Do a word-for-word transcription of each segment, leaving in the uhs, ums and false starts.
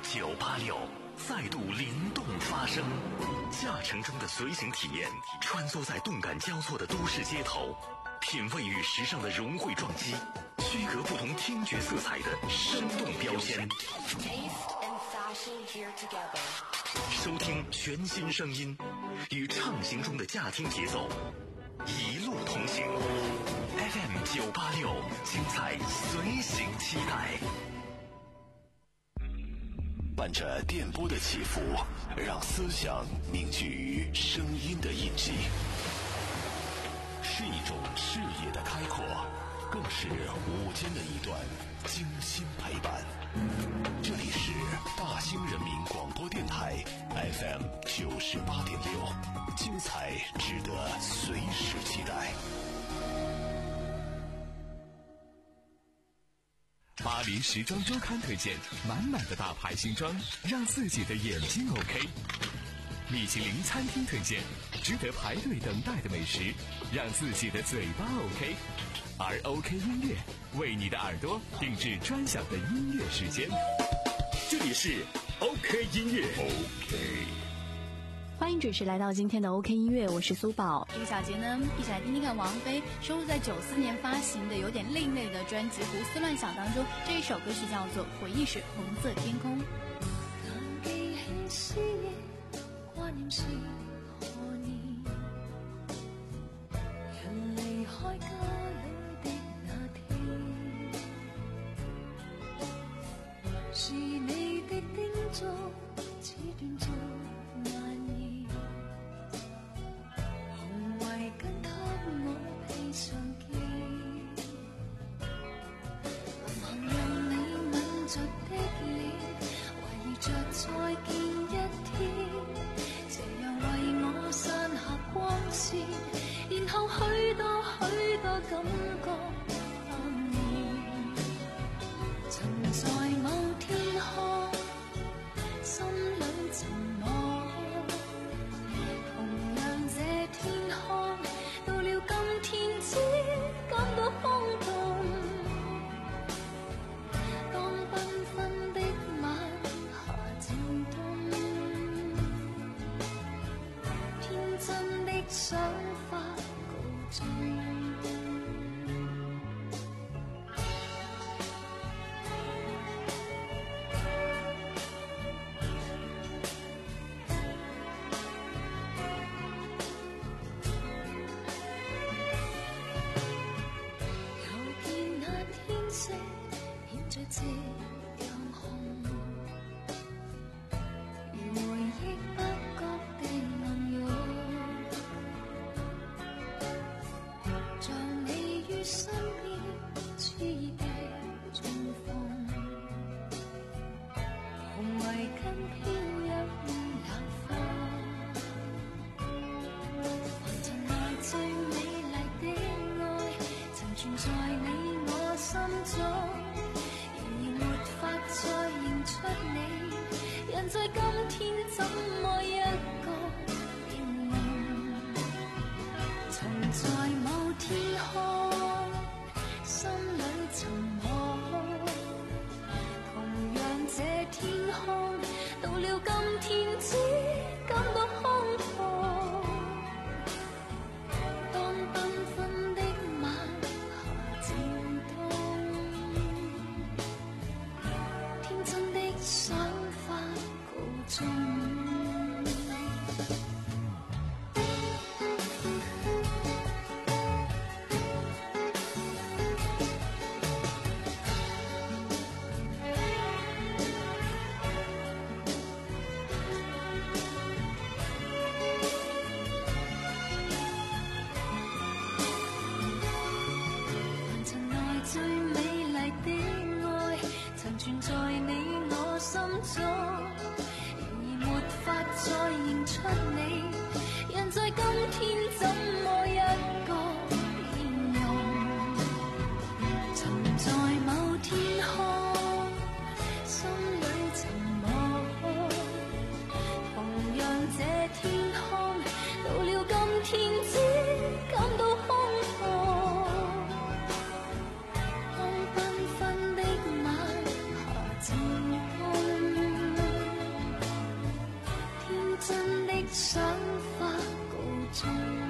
九八六再度灵动发声，驾乘中的随行体验，穿梭在动感交错的都市街头，品味与时尚的融汇撞击，区隔不同听觉色彩的生动标签。收听全新声音，与畅行中的驾听节奏，一路同行。F M 九八六，精彩随行期待。伴着电波的起伏，让思想凝聚于声音的印记，是一种视野的开阔，更是午间的一段精心陪伴。这里是大兴人民广播电台 F M 九十八点六，精彩值得随时期待。 巴黎时装周刊推荐满满的大牌新装，让自己的眼睛 OK。米其林餐厅推荐值得排队等待的美食，让自己的嘴巴 OK。而 OK 音乐为你的耳朵定制专享的音乐时间。这里是 OK 音乐 OK。 欢迎准时来到今天的 OK 音乐，我是苏宝。这个小节呢，一起来听听看王菲收录在九四年发行的有点另类的专辑《胡思乱想》当中，这一首歌曲叫做《回憶是紅色天空》。 記起思憶掛念是何年，人離開家裏的那天，是你的叮囑只斷續難言，紅圍巾給我披上肩，臨行讓你吻着的臉，懷疑着再見一天，斜陽為我散下光線，然後許多許多感覺蔓延，曾在某天空心裏沉默，同樣這天空到了今天只感到空洞，當繽紛的晚霞漸冬，天真的想法告終。這樣紅，如回憶不覺的暗湧，像你於身邊熾熱的重逢，紅圍巾飄入冷風，還曾愛最美麗的愛，曾存在你我心中。再認出你，人在今天怎麼一個變夢？曾在某天空心裏沉默，同樣這天空到了今天只感到空洞，當繽紛的晚霞漸冬，真的想法告終。還曾愛最美麗的愛，曾存在你我心中，然而沒法再認出你，人在今天怎麼一個變容？曾在某天空心裏沉默，同樣這天空到了今天只感到空洞，當繽紛的晚霞漸冬。 想法告終。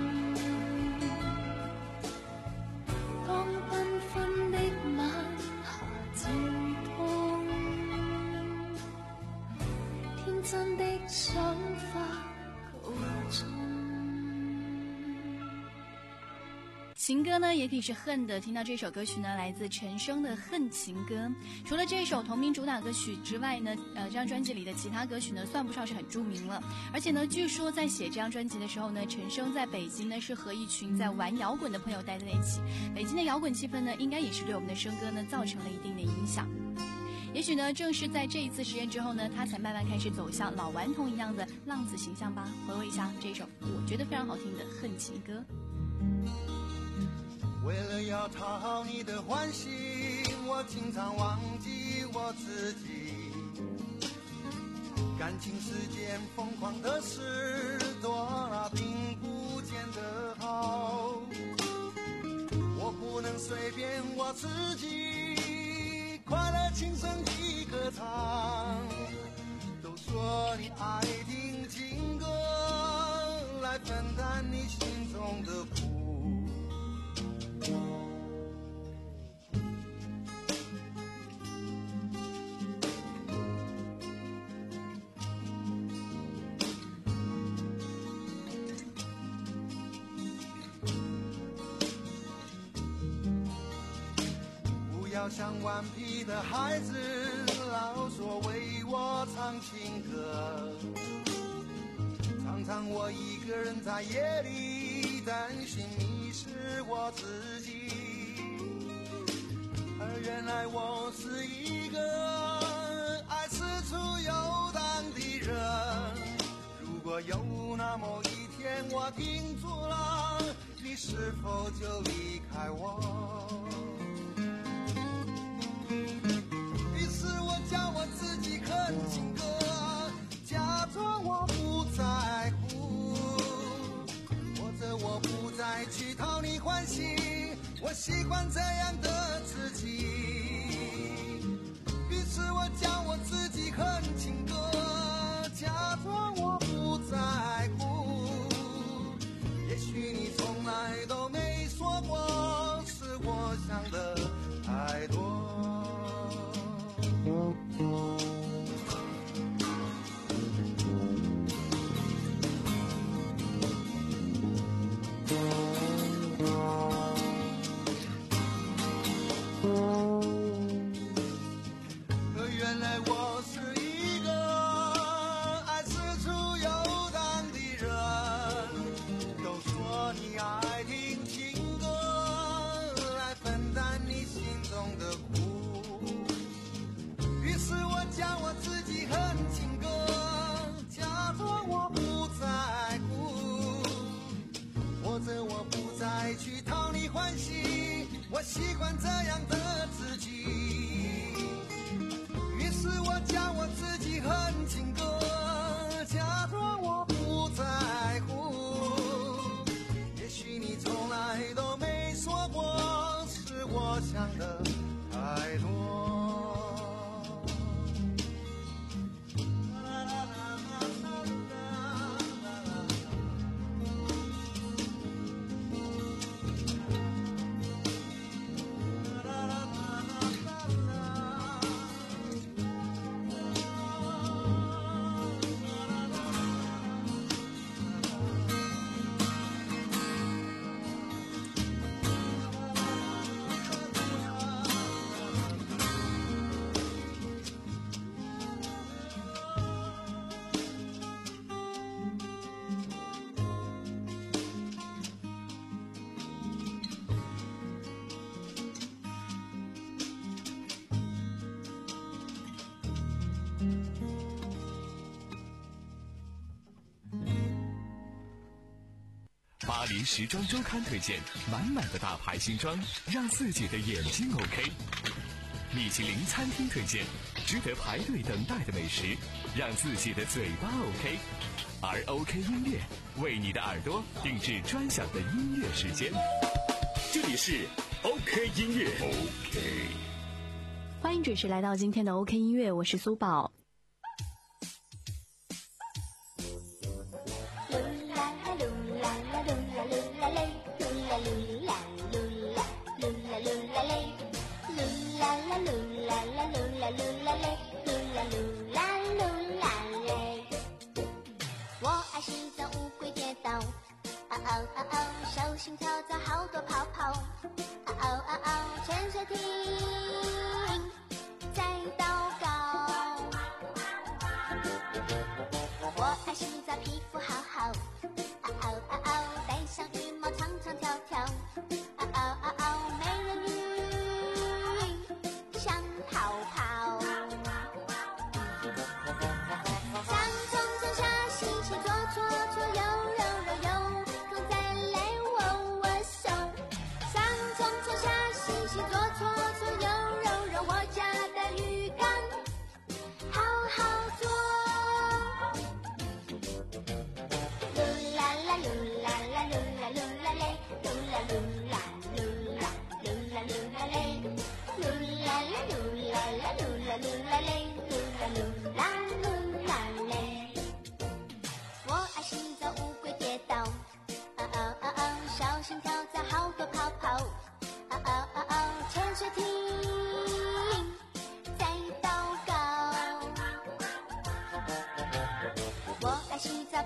當繽紛的晚霞漸凍，天真的想法告終。 情歌呢也可以是恨的，听到这首歌曲呢来自陈升的《恨情歌》。除了这首同名主打歌曲之外呢，呃，这张专辑里的其他歌曲呢算不上是很著名了。而且呢，据说在写这张专辑的时候呢，陈升在北京呢是和一群在玩摇滚的朋友待在一起，北京的摇滚气氛呢应该也是对我们的升歌呢造成了一定的影响。也许呢正是在这一次实验之后呢，他才慢慢开始走向老顽童一样的浪子形象吧。回味一下这首我觉得非常好听的《恨情歌》。 为了要讨好你的欢心，我经常忘记我自己。感情世间疯狂的事多了，并不见得好。我不能随便我自己，快乐轻声地歌唱。都说你爱听情歌，来分担你心中的苦。不要像顽皮的孩子，老说为我唱情歌。常常我一个人在夜里担心迷失我自己，而原来我是一个爱四处游荡的人。如果有那么一天我停住了，你是否就离开我？于是我叫我自己恨情歌，假装我不在乎，或者我不再去讨你欢喜，我喜欢这样的自己。于是我叫我自己恨情歌，假装我不在乎，也许你从来都没说过，是我想的太多。原来我是一个爱四处游荡的人，都说你爱听情歌，来分担你心中的苦。于是我叫我自己恨情歌，假装我不在乎，或者我不再去讨你欢喜，我习惯这样的自己。于是我叫我自己恨情歌，假装我不在乎，也许你从来都没说过，是我想的太多。 巴黎时装周刊推荐满满的大牌新装，让自己的眼睛 OK。米其林餐厅推荐值得排队等待的美食，让自己的嘴巴 OK。而 OK 音乐为你的耳朵定制专享的音乐时间。这里是 OK 音乐 OK。 欢迎准时来到今天的 OK 音乐，我是苏宝。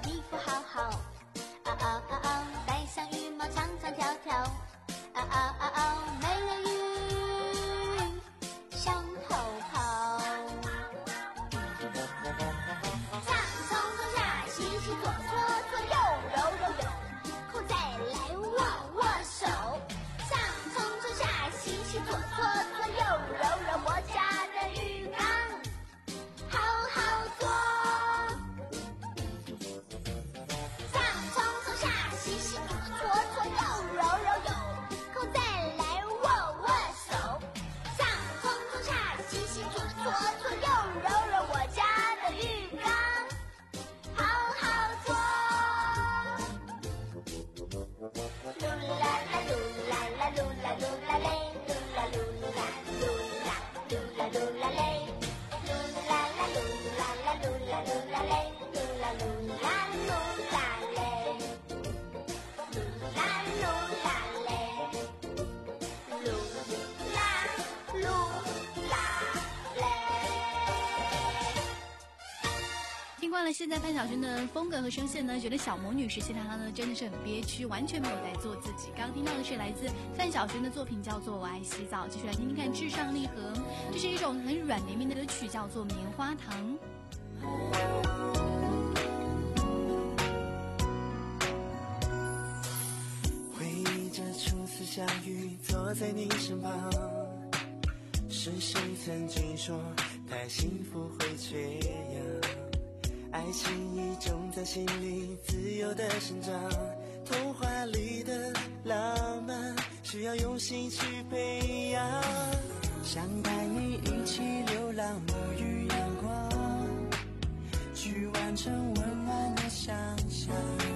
皮肤好好，嗷嗷嗷嗷，带上羽毛唱唱跳跳，嗷嗷嗷嗷，美人鱼向后跑。上冲冲下洗洗左搓搓右揉揉右，后再来握握手。上冲冲下洗洗左搓搓右揉揉，我家的浴缸好好做。上冲冲下洗洗左搓搓右揉揉右，后再来握握手。上冲冲下洗洗左搓搓右揉揉，我家的浴缸好好做。噜啦啦噜啦啦噜啦噜啦嘞，噜啦噜啦噜啦噜啦噜啦嘞，噜啦啦噜啦啦噜啦噜啦嘞，噜啦噜啦噜啦嘞，噜啦噜啦嘞，噜啦噜啦嘞。 听惯了现在范晓萱的风格和声线呢，觉得小魔女时期的她呢真的是很憋屈，完全没有在做自己。刚刚听到的是来自范晓萱的作品，叫做《我爱洗澡》。继续来听听看至上励合，这是一种很软绵绵的歌曲，叫做《棉花糖》。 回忆着初次相遇，坐在你身旁，是谁曾经说太幸福会缺氧？爱情已种在心里，自由的生长，童话里的浪漫需要用心去培养。想带你一起流浪，沐浴阳光，去完成温暖的想象。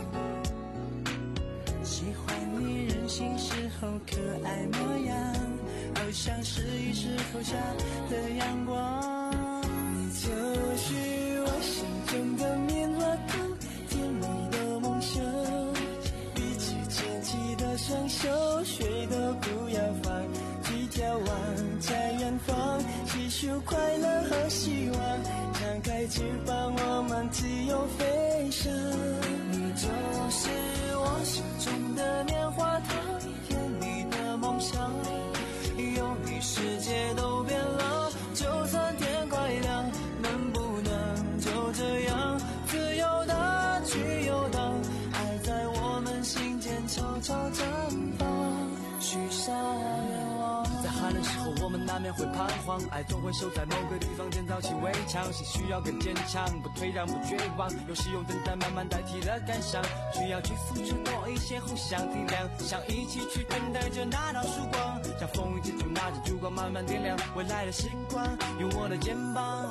喜欢你任性时候可爱模样，好像是一时投下的阳光。你就是我心中的棉花糖，甜蜜的梦想，彼此牵起的双手，谁都不要放弃眺望在远方，细数快乐和希望，张开翅膀我们自由飞翔。你就是我心中的棉花糖，甜蜜的梦想，有你世界都变了，就算天快亮，能不能就这样自由的去游荡，爱在我们心间悄悄绽放，许下愿望。 在寒冷时候我们难免会彷徨，爱总会守在某个地方建造起围墙，心需要更坚强，不退让不绝望，有时用等待慢慢代替了感伤，需要去付出多一些互相体谅，想一起去等待着那道曙光，像风雨之中拿着烛光慢慢点亮未来的星光，用我的肩膀。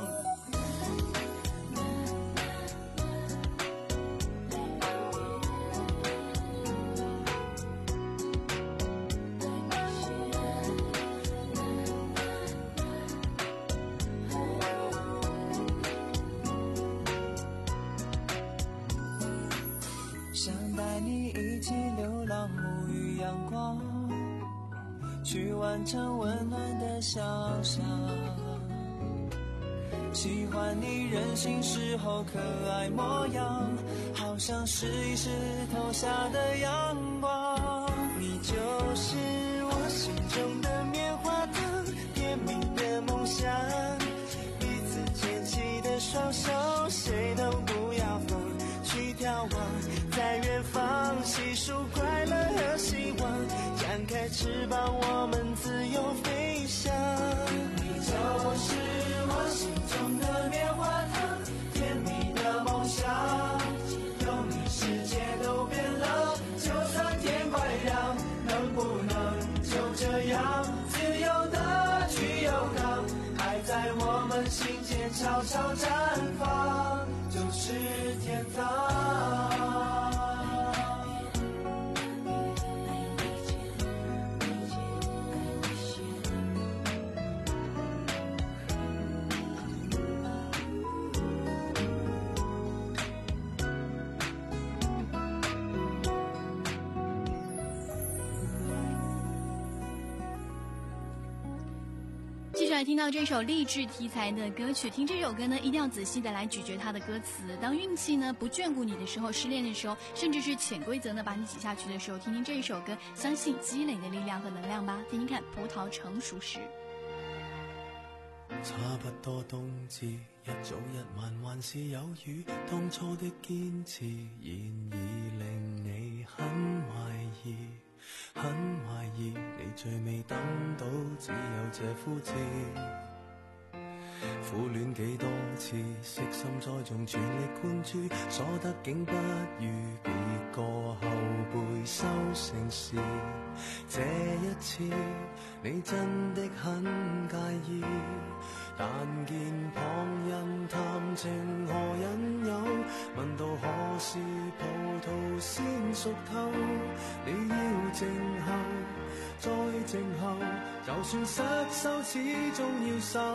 想带你一起流浪，沐浴阳光，去完成温暖的想象。喜欢你任性时候可爱模样，好像是一时投下的阳光。你就是我心中的棉花糖，甜蜜的梦想，彼此牵起的双手，谁都不要放弃眺望在远方，细数快乐和希望，张开翅膀我们自由飞翔。你就是我心中的棉花糖，甜蜜的梦想，有你世界都变了，就算天快亮，能不能就这样自由的去游荡，爱在我们心间悄悄绽放，就是天堂。 来听到这首励志题材的歌曲，听这首歌呢，一定要仔细的来咀嚼它的歌词。当运气呢不眷顾你的时候，失恋的时候，甚至是潜规则呢把你挤下去的时候，听听这一首歌，相信积累的力量和能量吧。听听看，葡萄成熟时。 差不多冬至，一早一晚還是有雨，當初的堅持現已令你很懷疑，很懷疑你最未等到，只有這枯枝。苦戀幾多次，悉心栽種，全力灌注，所得竟不如別個後輩收成時。這一次你真的很介意，但見旁人談情何引誘，問到何時葡萄先熟透，你要靜候，再靜候，就算失手始終要守。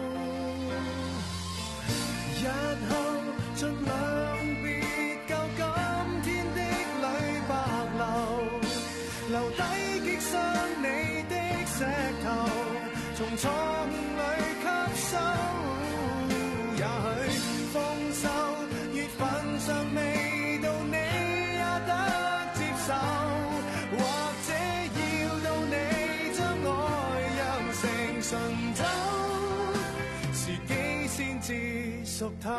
日後盡量別救今天的淚白流，留低擊傷你的石頭，從錯誤裏吸收。也許豐收月份尚未到，你也得接受，或者要到你將愛釀成醇酒，時機先至熟透。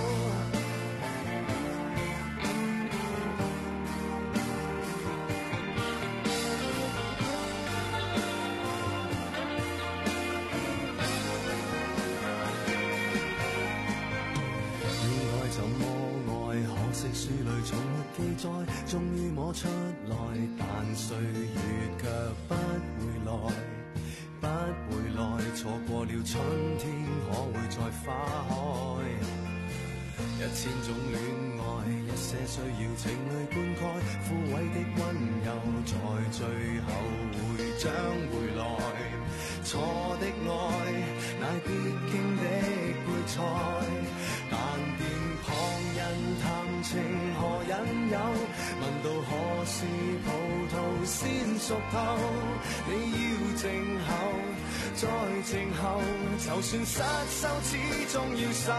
書裏從沒記載，終於摸出來，但歲月卻不會來，不會來，錯過了春天，可會再花開？一千種戀愛，一些需要情淚灌溉，枯萎的溫柔在最後會將回來。錯的愛，乃必經的配菜，但見旁人談情何引誘，問到何時葡萄先熟透，你要靜候，再靜候，就算失手始終要守。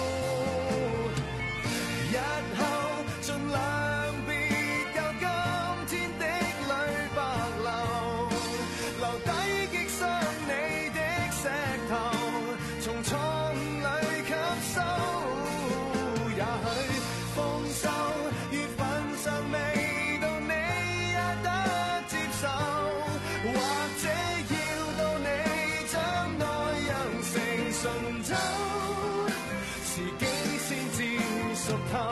日後盡量別救今天的淚白流，留低擊傷你的石頭，從錯誤裏吸收。也許豐收月份尚未到，你也得接受，或者要到你將愛釀成醇酒，時機先至熟透。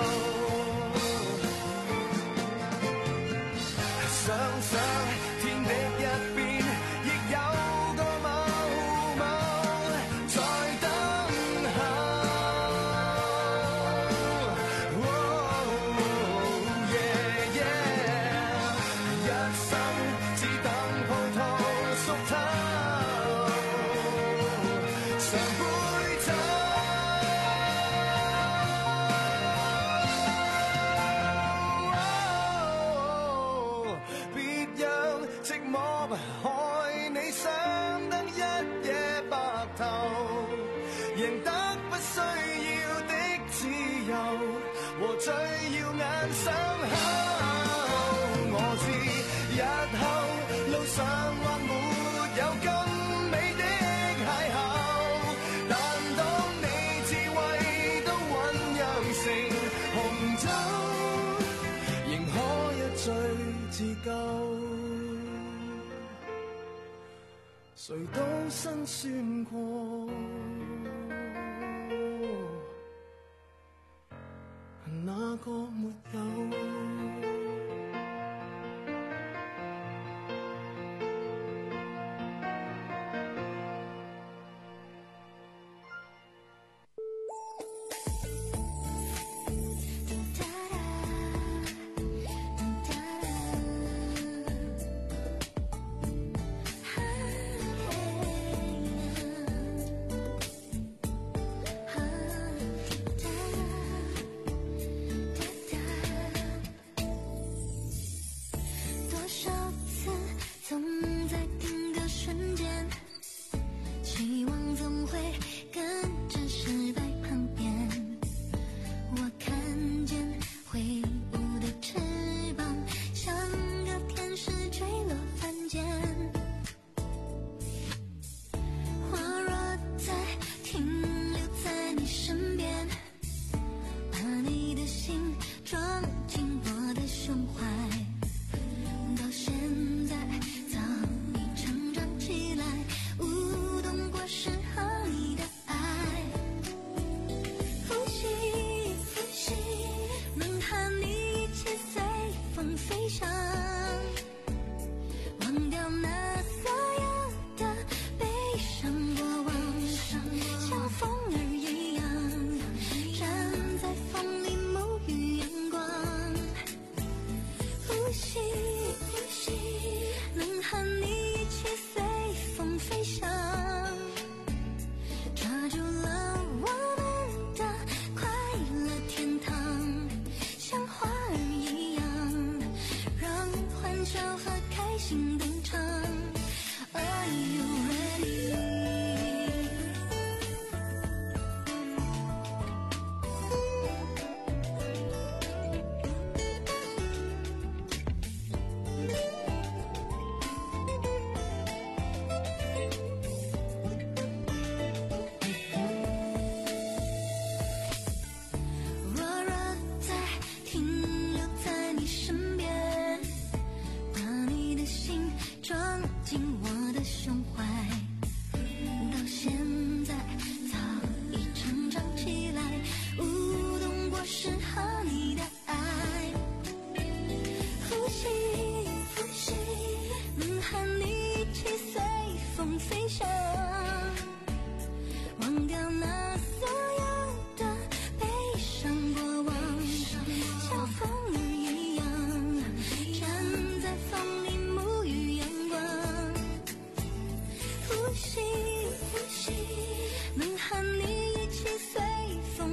想想天的一邊亦有個某某在等候，哦yeah yeah， 一生只等葡萄熟透，常杯酒。別讓寂寞害你想得一夜白頭，贏得不需要的自由和最耀眼傷口。我知日後路上或沒有更美的邂逅，但當你智慧都醞釀成紅酒，仍可一醉自救。誰都辛酸過。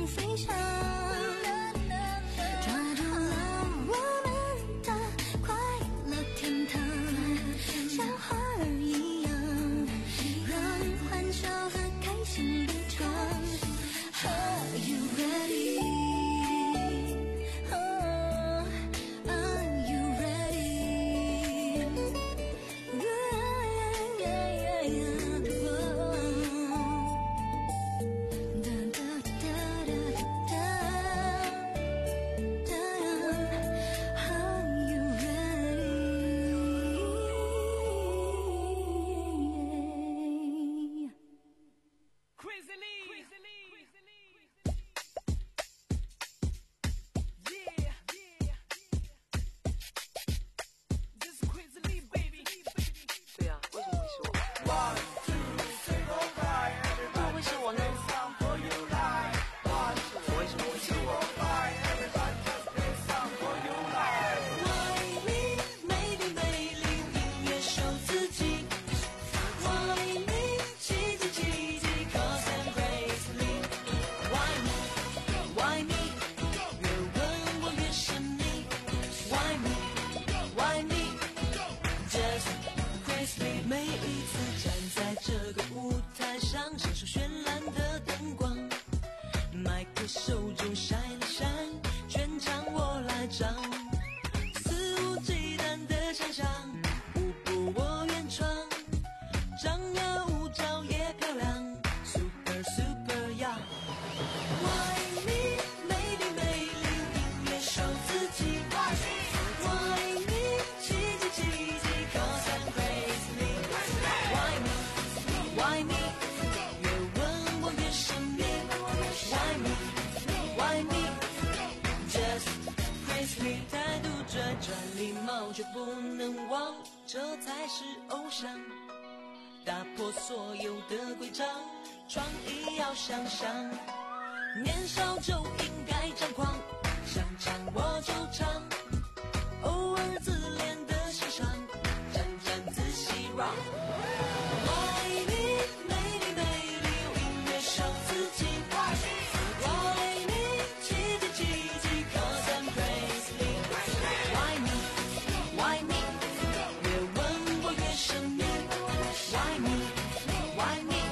飞翔，抓住了我们的快乐天堂，像花儿一样，让欢笑和开心的唱。Are you ready? Oh, are you ready? Yeah, yeah, yeah, yeah. Oh. Da, da, da, da, da, da. Are you ready? Crazy Lee. Crazy Lee. 想象年少就应该张狂，想唱我就唱，偶尔自恋的欣赏，沾沾自喜 rock。爱你，美丽美丽，用音乐守自己。我爱你，奇迹奇迹 ，cause I'm crazy。Why me? Why me? 越问我越神秘。Why me? Why me?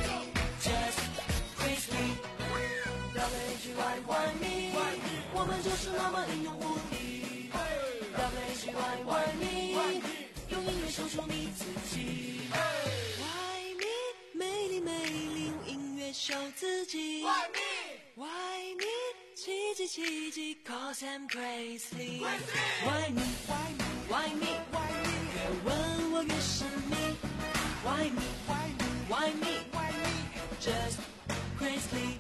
Why me? 我们就是那么英勇无敌。W H Y Why me? 用音乐守住你自己。Why me? 美丽美丽，用音乐守自己。Why me? Why me? 奇迹奇迹 ，cause I'm crazy。Why me? Why me? Why me? 越问我越神秘。Why me? Why me? Just crazy。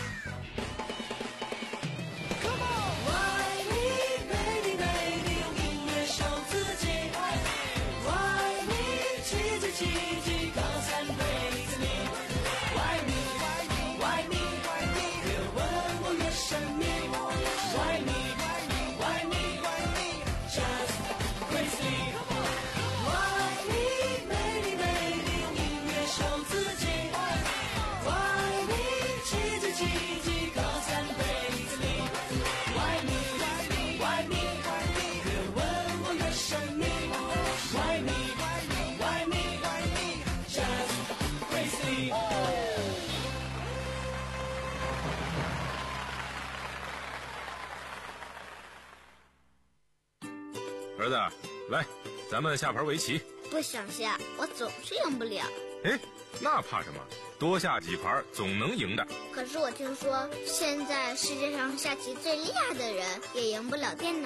儿子，来，咱们下盘围棋。 不想下，我总是赢不了。 哎，那怕什么？多下几盘总能赢的。 可是我听说，现在世界上下棋最厉害的人也赢不了电脑。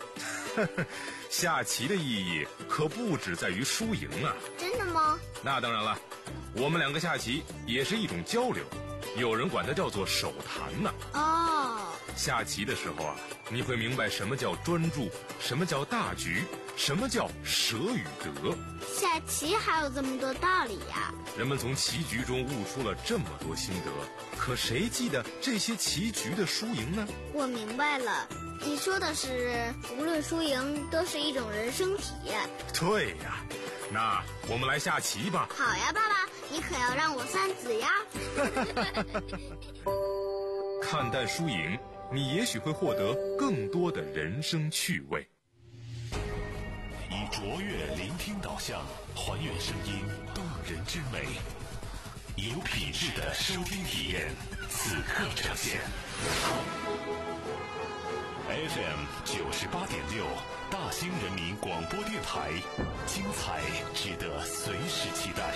下棋的意义可不只在于输赢啊。 真的吗？ 那当然了，我们两个下棋也是一种交流，有人管它叫做手谈呢。 哦， 下棋的时候啊，你会明白什么叫专注，什么叫大局，什么叫舍与得。 下棋还有这么多道理呀！ 人们从棋局中悟出了这么多心得，可谁记得这些棋局的输赢呢？ 我明白了，你说的是无论输赢都是一种人生体验。 对呀，那我们来下棋吧。 好呀，爸爸，你可要让我三子呀。 看淡输赢，你也许会获得更多的人生趣味。 以卓越聆听导向，还原声音动人之美，有品质的收听体验，此刻呈现。F M 九十八点六，大兴人民广播电台，精彩值得随时期待。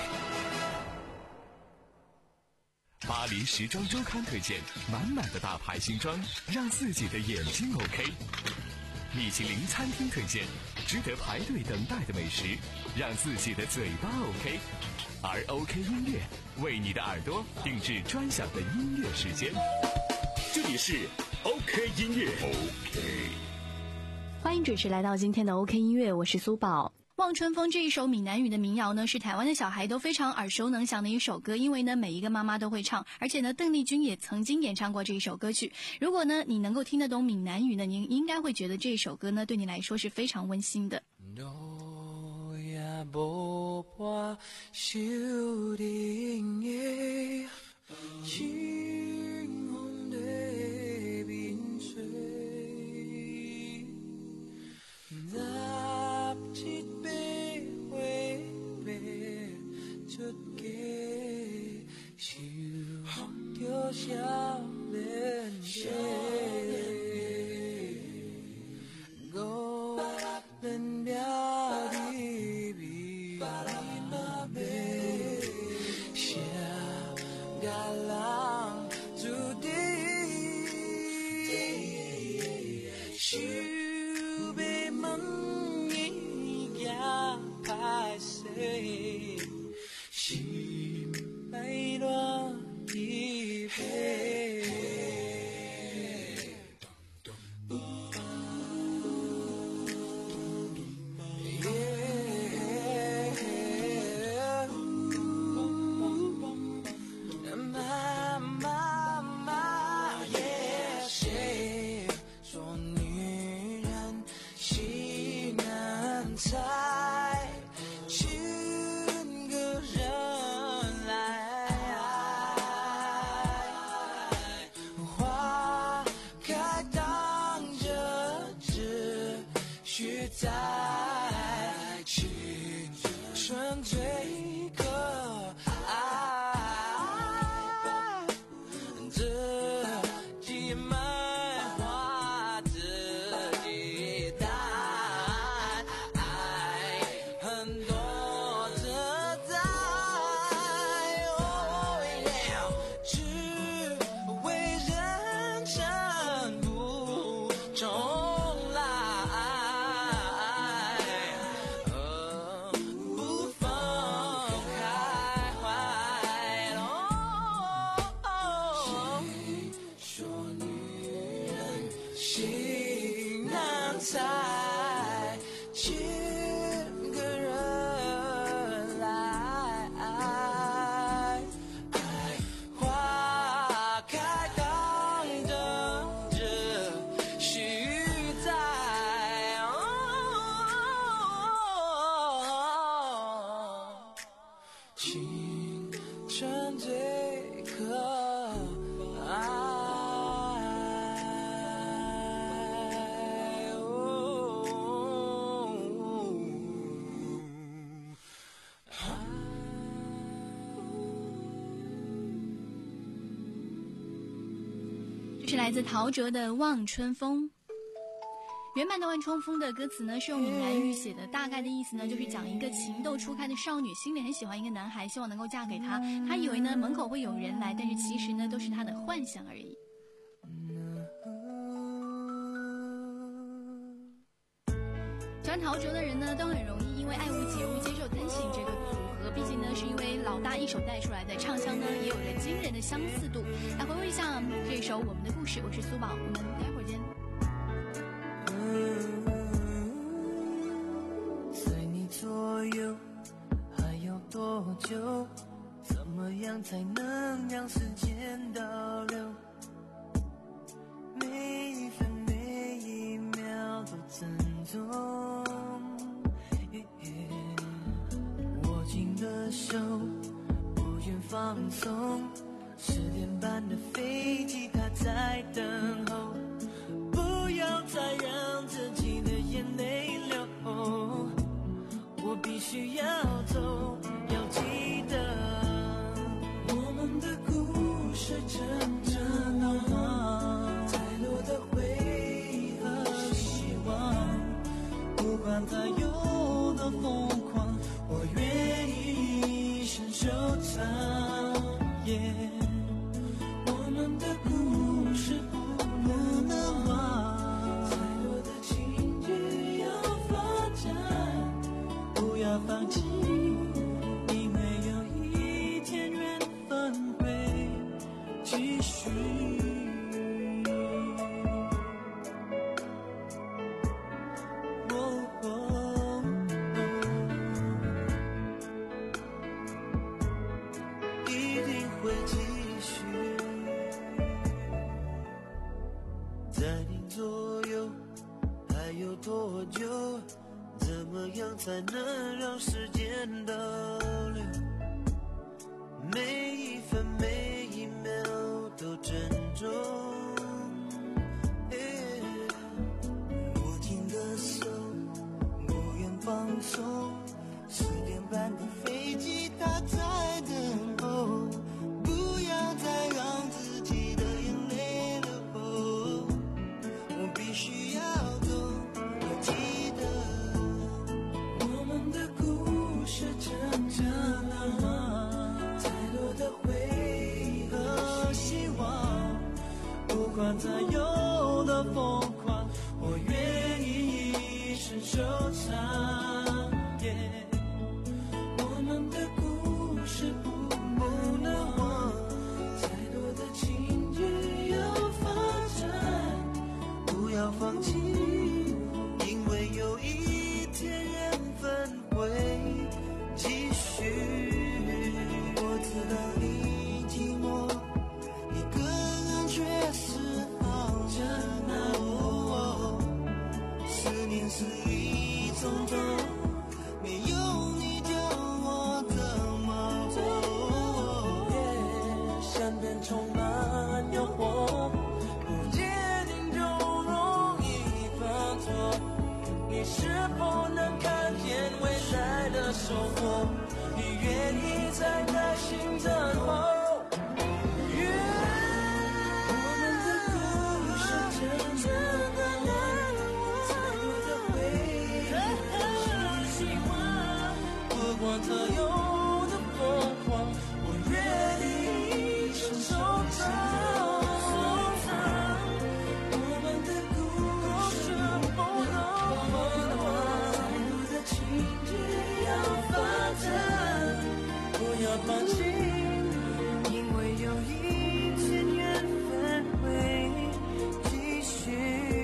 巴黎时装周刊推荐，满满的大牌新装，让自己的眼睛 OK。米其林餐厅推荐，值得排队等待的美食，让自己的嘴巴 OK。而 OK 音乐为你的耳朵定制专享的音乐时间。这里是 OK 音乐 OK。 欢迎准时来到今天的 OK 音乐，我是苏宝。望春风这一首闽南语的民谣呢，是台湾的小孩都非常耳熟能详的一首歌，因为呢每一个妈妈都会唱，而且呢邓丽君也曾经演唱过这一首歌曲。如果呢你能够听得懂闽南语呢，你应该会觉得这首歌呢对你来说是非常温馨的。 少年家，我们了的比那美，下个人注定，想要问伊呀歹势，心爱乱。Hey, yeah, my, my, my, yeah, 谁说女人心难猜，寻个人来。在青春最可爱，自己漫画自己带，很多自在，哦耶，只为人生不重来。心难猜，请个人来，花开当真只需在，哦，青春最可爱。 是来自陶喆的《望春风》。原版的《望春风》的歌词呢是用闽南语写的，大概的意思呢就是讲一个情窦初开的少女心里很喜欢一个男孩，希望能够嫁给他，她以为呢门口会有人来，但是其实呢都是她的幻想而已。喜欢陶喆的人呢都很容易因为爱屋及乌接受单行这个组合，毕竟呢是因为老大一手带出来的，唱腔呢也有着惊人的相似度。来回味一下这首《我们的故事》，我是苏宝，我们待会儿见。 在你左右还要多久？怎么样才能让时间倒流？每一分每一秒都珍重。握紧的手，不愿放松。十点半的飞机，它在着呢吗？再多的回忆和希望，不管它有多疯狂，我愿意一生收藏。Yeah， 我们的故事不能忘，再多的情节要发展，不要放弃。才能让时间倒流，每一分每一秒都珍重。握紧的手，不愿放松。十点半的飞机，它在等候。不要再让自己的眼泪流，我必须要走。我记得。是真正的吗？再多的回忆和希望，不管它有多疯狂，我愿意一生收藏。Yeah， 我们的故事不不能忘，再多的情节要发展，不要放弃，因为有一天缘分会继续。我知道你寂寞，一个人却是好着呢。思念是一种痛，没有你叫我怎么走？身边充满诱惑，不坚定就容易犯错。你是否能看见未来的收获？你愿意在耐心等候？我们的故事真正的来，再多的回忆和希望，不管它有多疯狂，我愿意一生收藏。我们的故事不能忘，再多的情节要发展，不要放弃，因为有一天缘分会继续。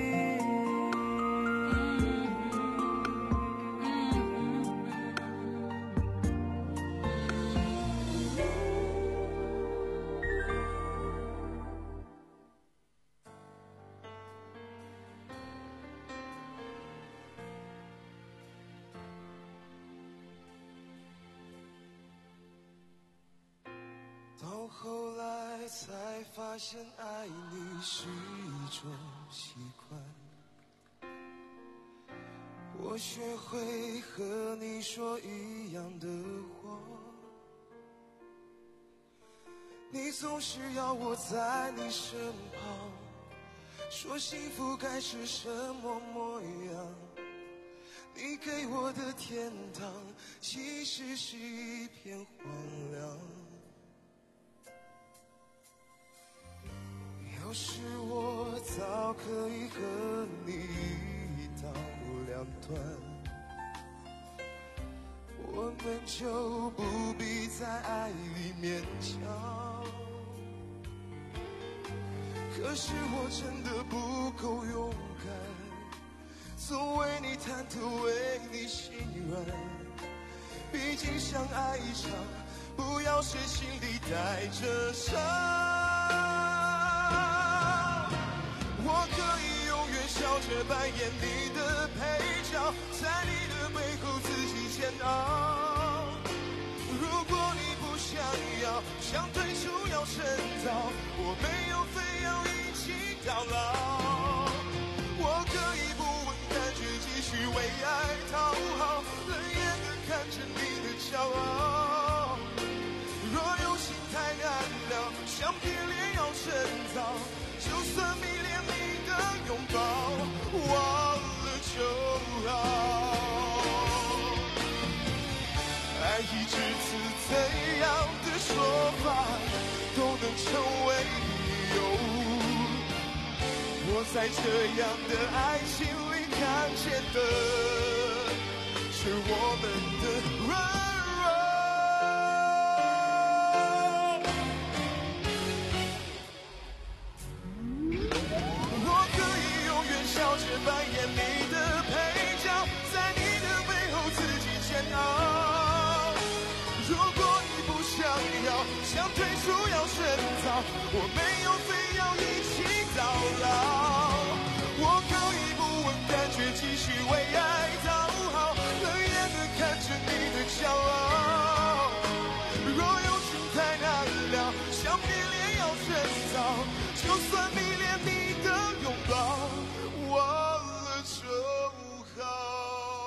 到后来才发现爱你是一种习惯，我学会和你说一样的话，你总是要我在你身旁，说幸福该是什么模样，你给我的天堂其实是一片荒凉。要是我早可以和你一刀两断，我们就不必在爱里勉强。可是我真的不够勇敢，总为你忐忑，为你心软。毕竟相爱一场，不要是心里带着伤。我可以永远笑着扮演你的配角，在你的背后自己煎熬。如果你不想要，想退出要趁早，我没有非要一起到老。我可以不问感觉，继续为爱讨好，冷眼的看着你的骄傲。若有心太难了，想变脸要趁在这样的爱情里看见的是我们的软弱。我可以永远笑着扮演你的配角，在你的背后自己煎熬。如果你不想要，想退出要深造，我没有非要一起到老。我可以不问感觉，继续为爱讨好，冷眼的看着你的骄傲。若有情太难了，想别恋要趁早，就算迷恋你的拥抱，忘了就好。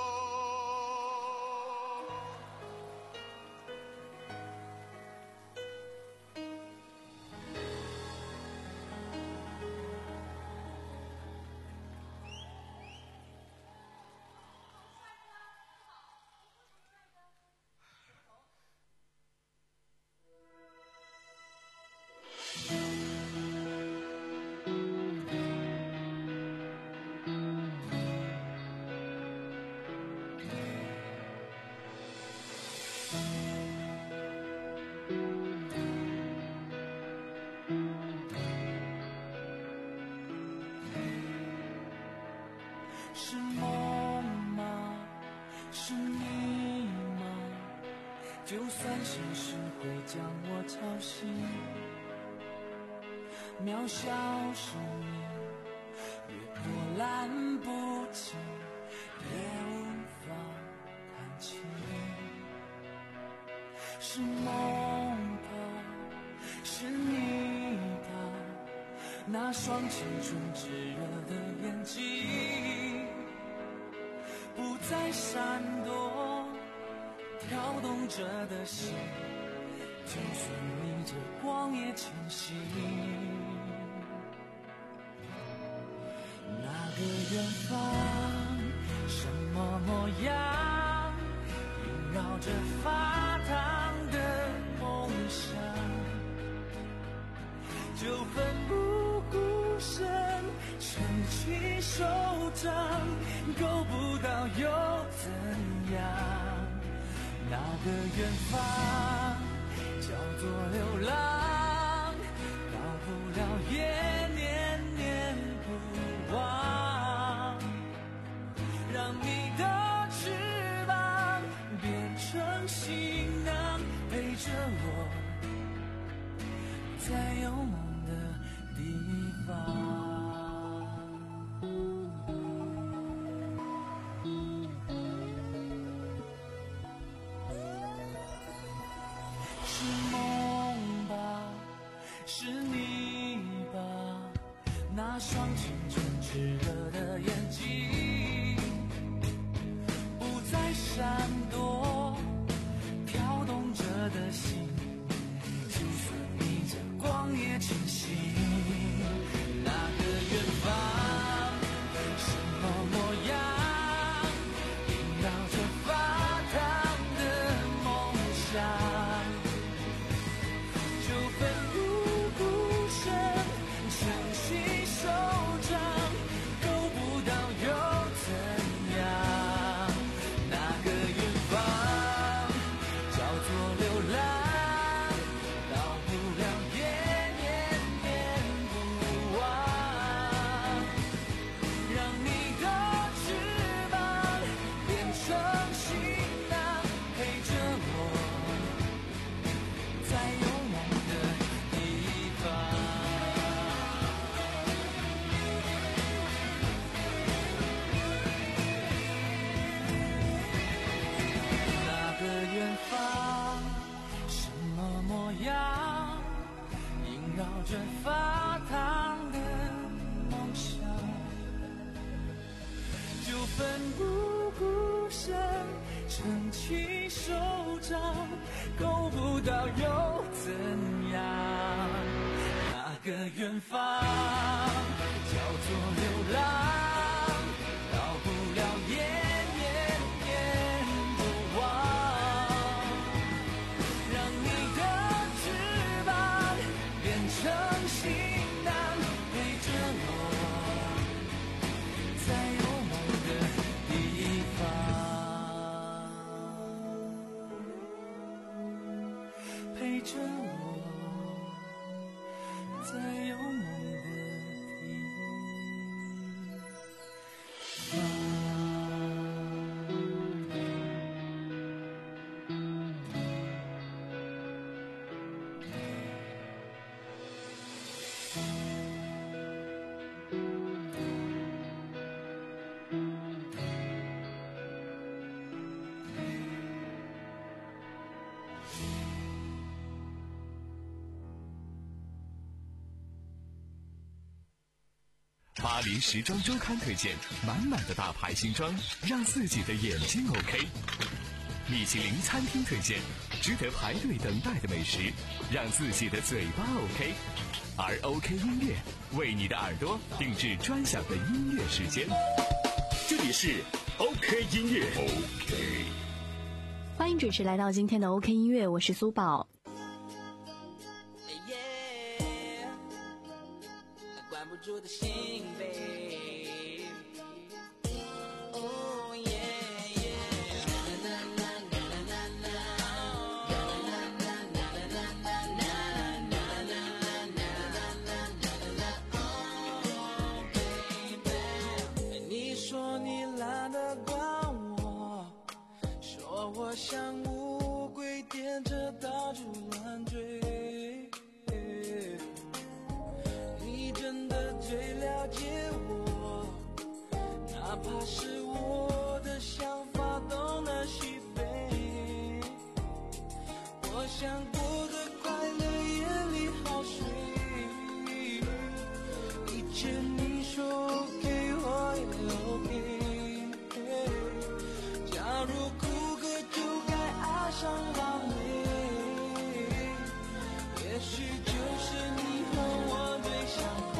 是梦吗？是你吗？就算现实会将我吵醒，渺小生命越波澜不惊，也无法看清。是梦吧？是你吧？那双青春炙热的眼睛不再闪躲，跳动着的心，就算逆着光也前行。那个远方，什么模样，萦绕着发烫的梦想，就奋不顾身撑起手掌，够不到又怎样？那个远方叫做流浪，到不了也念念不忘，让你的翅膀变成行囊，陪着我在有梦的地方。是梦吧，是你吧？那双青春炙热的眼睛不再闪躲，跳动着的心，就算逆着光也前行。那个远方，什么模样，萦绕着发烫的梦想，就奋不顾身撑起手掌，够不到又怎样？那个远方叫做流浪，到不了也念念不忘，让你的翅膀变成行囊，陪着我在有梦的地方。那个远方，什么模样，萦绕着发烫的梦想，就奋不顾身撑起手掌，够不到又怎样？那个远方叫做流浪，到不了也念念不忘，让你的翅膀变成行囊，陪着我在有梦的地方。 巴黎时装周刊推荐满满的大牌新装，让自己的眼睛 OK。米其林餐厅推荐值得排队等待的美食，让自己的嘴巴 OK。而 OK 音乐为你的耳朵定制专享的音乐时间。 这里是 OK 音乐 OK。 欢迎准时来到今天的 OK 音乐，我是苏宝。 关不住的心呗，哦耶耶，啦啦啦啦啦啦啦，啦啦啦啦啦啦啦，哦 baby， 你说你懒得管我，说我像乌龟踮着到处乱追。真的最了解我，哪怕是我的想法东南西北。我想过的快乐眼里好水，一切你说 OK 我也 OK。假如哭个就该爱上狼狈，也许就是你和我最相。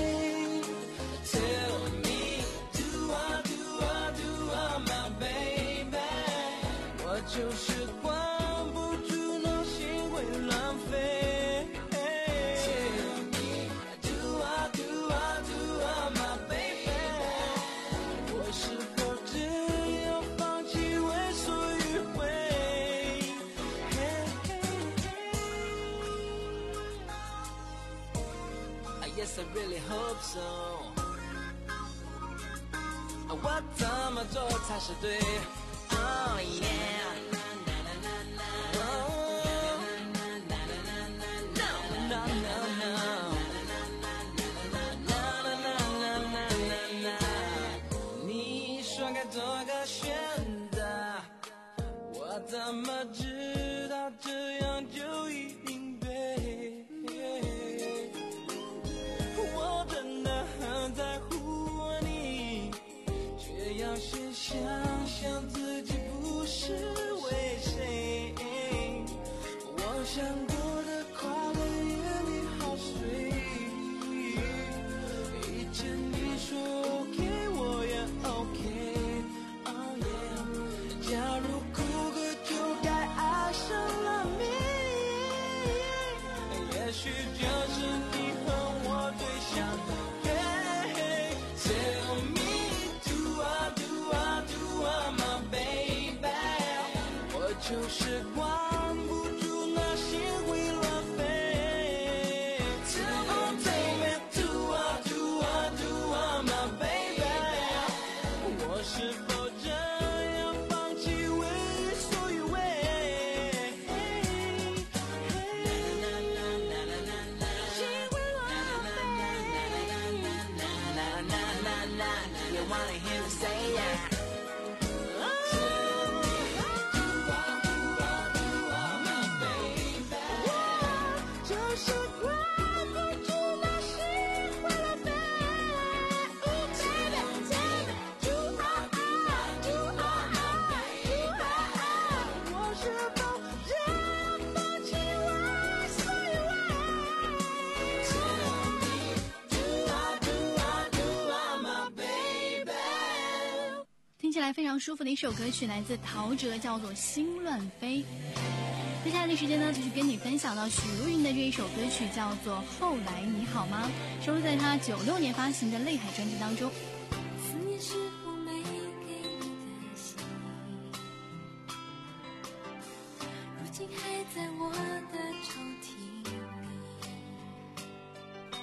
就是管不住那心会乱飞。Tell me, do I, do I, do I, my baby？ 我是否只要放弃为所欲为？ I guess I really hope so。 我怎么做才是对？ Oh yeah。你说该做个选择，我怎么知道这样就一定对？我真的很在乎你，却要先想想自己不是为谁。我想过的快乐眼里好水，一切你说 OK 我也 OK。Oh yeah， 假如哭个就该爱上了你，也许就是你和我最相对。Tell me, do I, do I, do I, my baby？ 我就是管不住那心会乱飞。Oh baby, do I, do I, do I, my baby？ 我是否真要放弃为所欲为？心会乱飞。You wanna hear me say that？ 听起来非常舒服的一首歌曲，来自陶喆，叫做《心乱飞》。接下来的时间呢，就是跟你分享到许茹芸的这一首歌曲，叫做《后来你好吗》，收录在她九六年发行的《泪海》专辑当中。 思念是否没给你的信，如今还在我的抽屉里。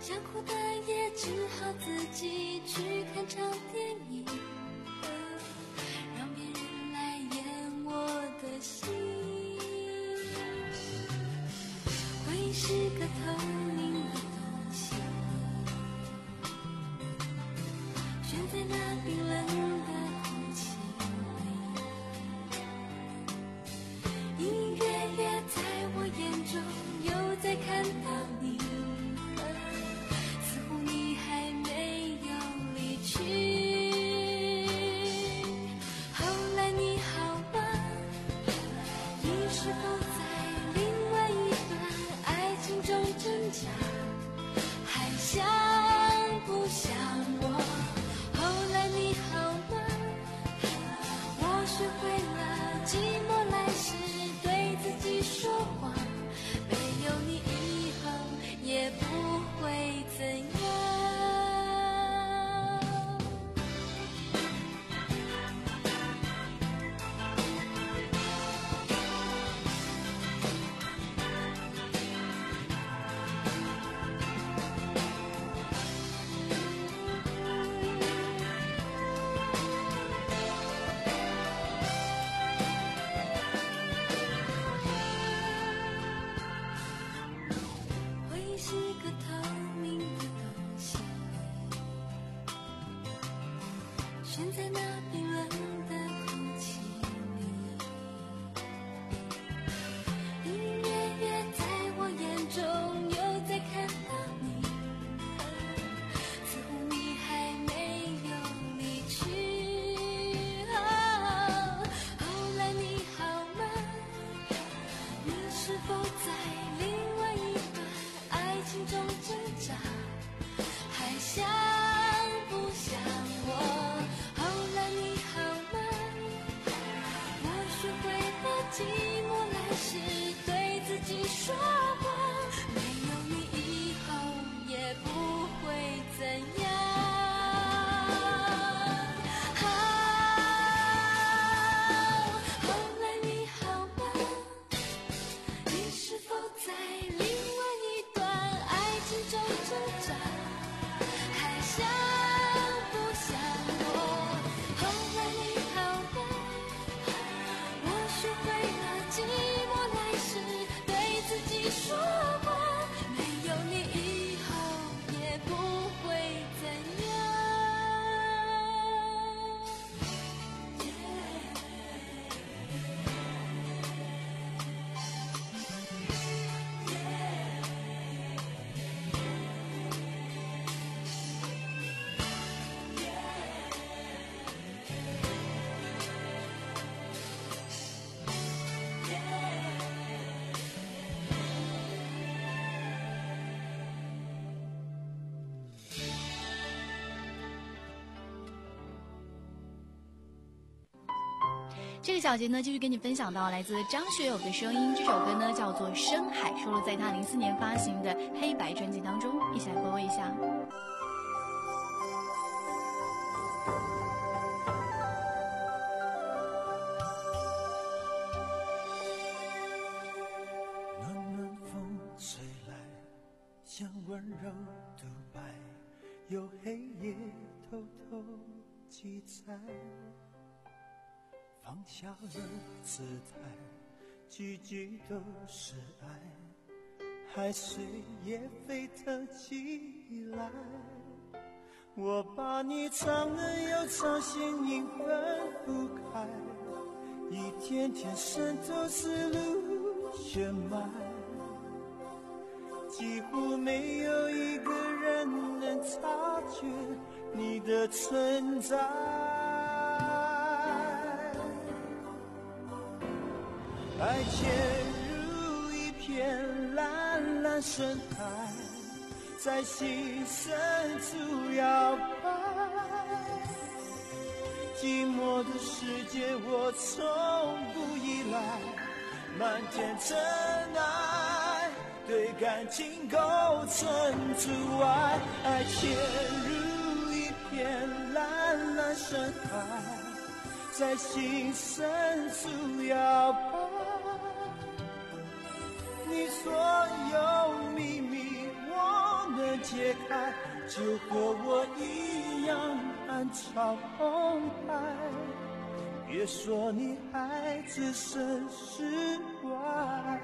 想哭的也只好自己去看场电影，让别人来演我的戏。回忆是个透明的东西，悬在那冰冷的空气里，隐隐约约在我眼中又在看到你，似乎你还没有离去。后来你好吗？你是否在另外一段爱情中挣扎？还想不想我？后来你好吗？我学会了寂寞来时对自己说谎，没有你以后也不会怎样。回忆是个透明的东西，悬在那冰冷的空气里，隐隐约约在我眼中又在看到你，似乎你还没有离去。后来你好吗？你是否在另外一段爱情中挣扎？还想不想我？后来你好吗？我学会了寂寞来时对自己说谎，没有你以后也不会怎样。后来你好吗？你是否在另外一段爱情中挣扎？还想不想我？后来你好吗？我学会了寂寞来时对自己说谎，没有你以后也不会怎样。 这个小节呢，继续跟你分享到来自张学友的声音。这首歌呢叫做《深海》，收录在他零四年发行的《黑白》专辑当中，一起来回味一下。 暖暖风吹来，像温柔独白，有黑夜偷偷记载。放下了姿态，句句都是爱，海水也沸腾起来。我把你藏了又藏，心隐分不开，一天天渗透思路血脉，几乎没有一个人能察觉你的存在。爱潜入一片蓝蓝深海，在心深处摇摆。寂寞的世界我从不依赖，漫天尘埃对感情构成阻碍。爱潜入一片蓝蓝深海，在心深处摇摆。你所有秘密我能解开，就和我一样暗潮澎湃。别说你还置身事外。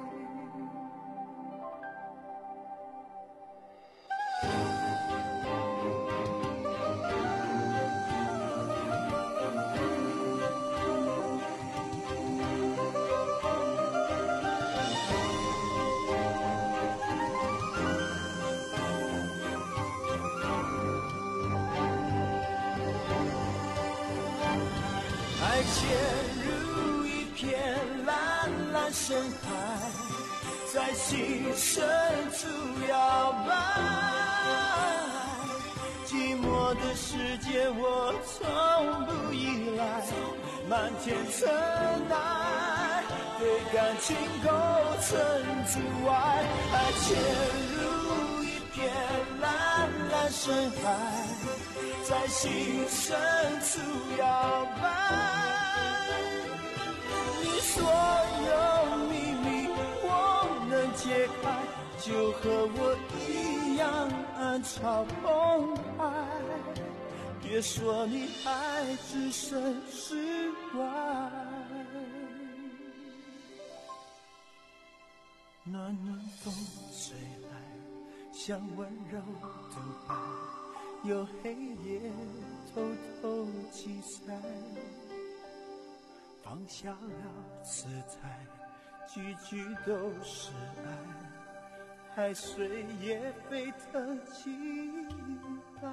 爱潜入一片蓝蓝深海，在心深处摇摆。寂寞的世界我从不依赖，漫天尘埃对感情构成阻碍。爱潜入一片蓝蓝深海，在心深处摇摆。你所有秘密我能解开，就和我一样暗潮澎湃。别说你还置身事外。暖暖风吹来，像温柔独白，有黑夜偷偷记载，放下了姿态，句句都是爱，海水也沸腾起来。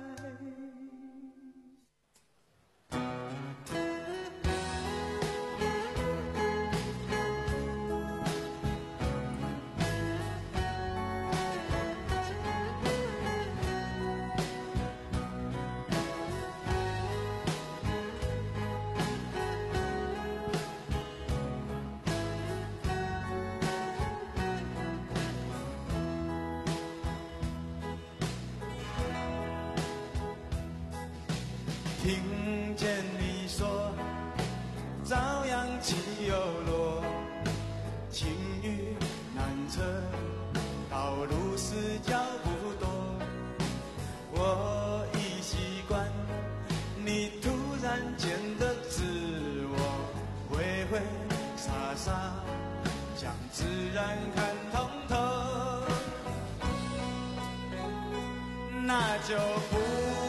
听见你说朝阳起又落，情雨难测，道路是脚不多。我已习惯你突然间的自我，挥挥洒洒将自然看通透，那就不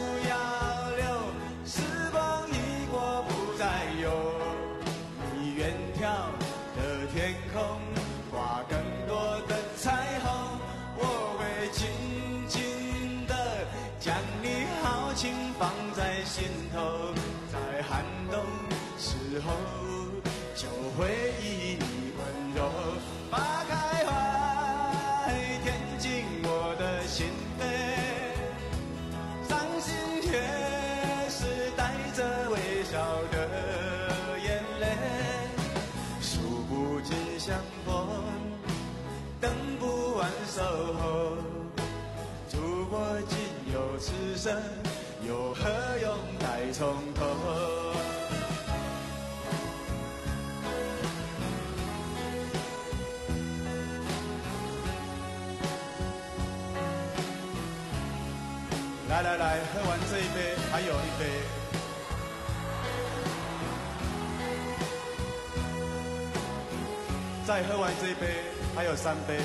天空挂更多的彩虹，我会紧紧地将你豪情放在心头，在寒冬时候就会以你温柔把开怀填进我的心扉，伤心却是带着微笑的眼泪，相逢等不完守候，如果仅有此生，又何用再从头。来来来，喝完这一杯，还有一杯。再喝完这一杯，还有三杯。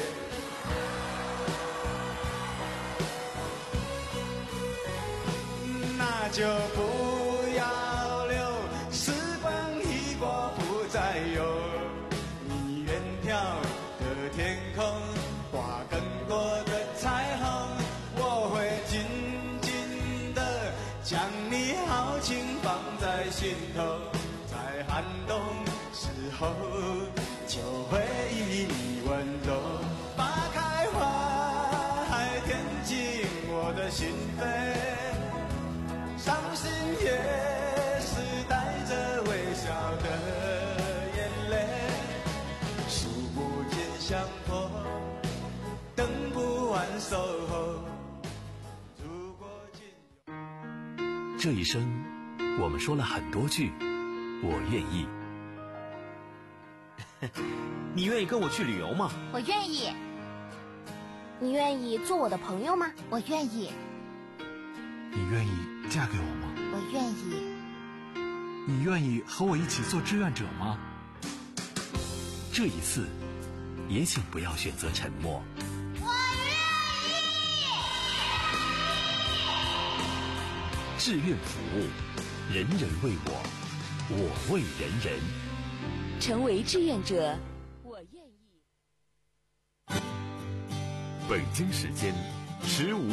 那就不要留，时光一过不再有。你远眺的天空，挂更多的彩虹，我会紧紧地将你豪情放在心头，在寒冬时候就会以你温柔把开怀填进我的心扉，伤心也是带着微笑的眼泪，数不尽相逢，等不完守候，如果仅有。 这一生我们说了很多句我愿意。 你愿意跟我去旅游吗？ 我愿意。 你愿意做我的朋友吗？ 我愿意。 你愿意嫁给我吗？ 我愿意。 你愿意和我一起做志愿者吗？ 这一次，也请不要选择沉默。 我愿意。 志愿服务，人人为我，我为人人。 成为志愿者，我愿意。 北京时间十五。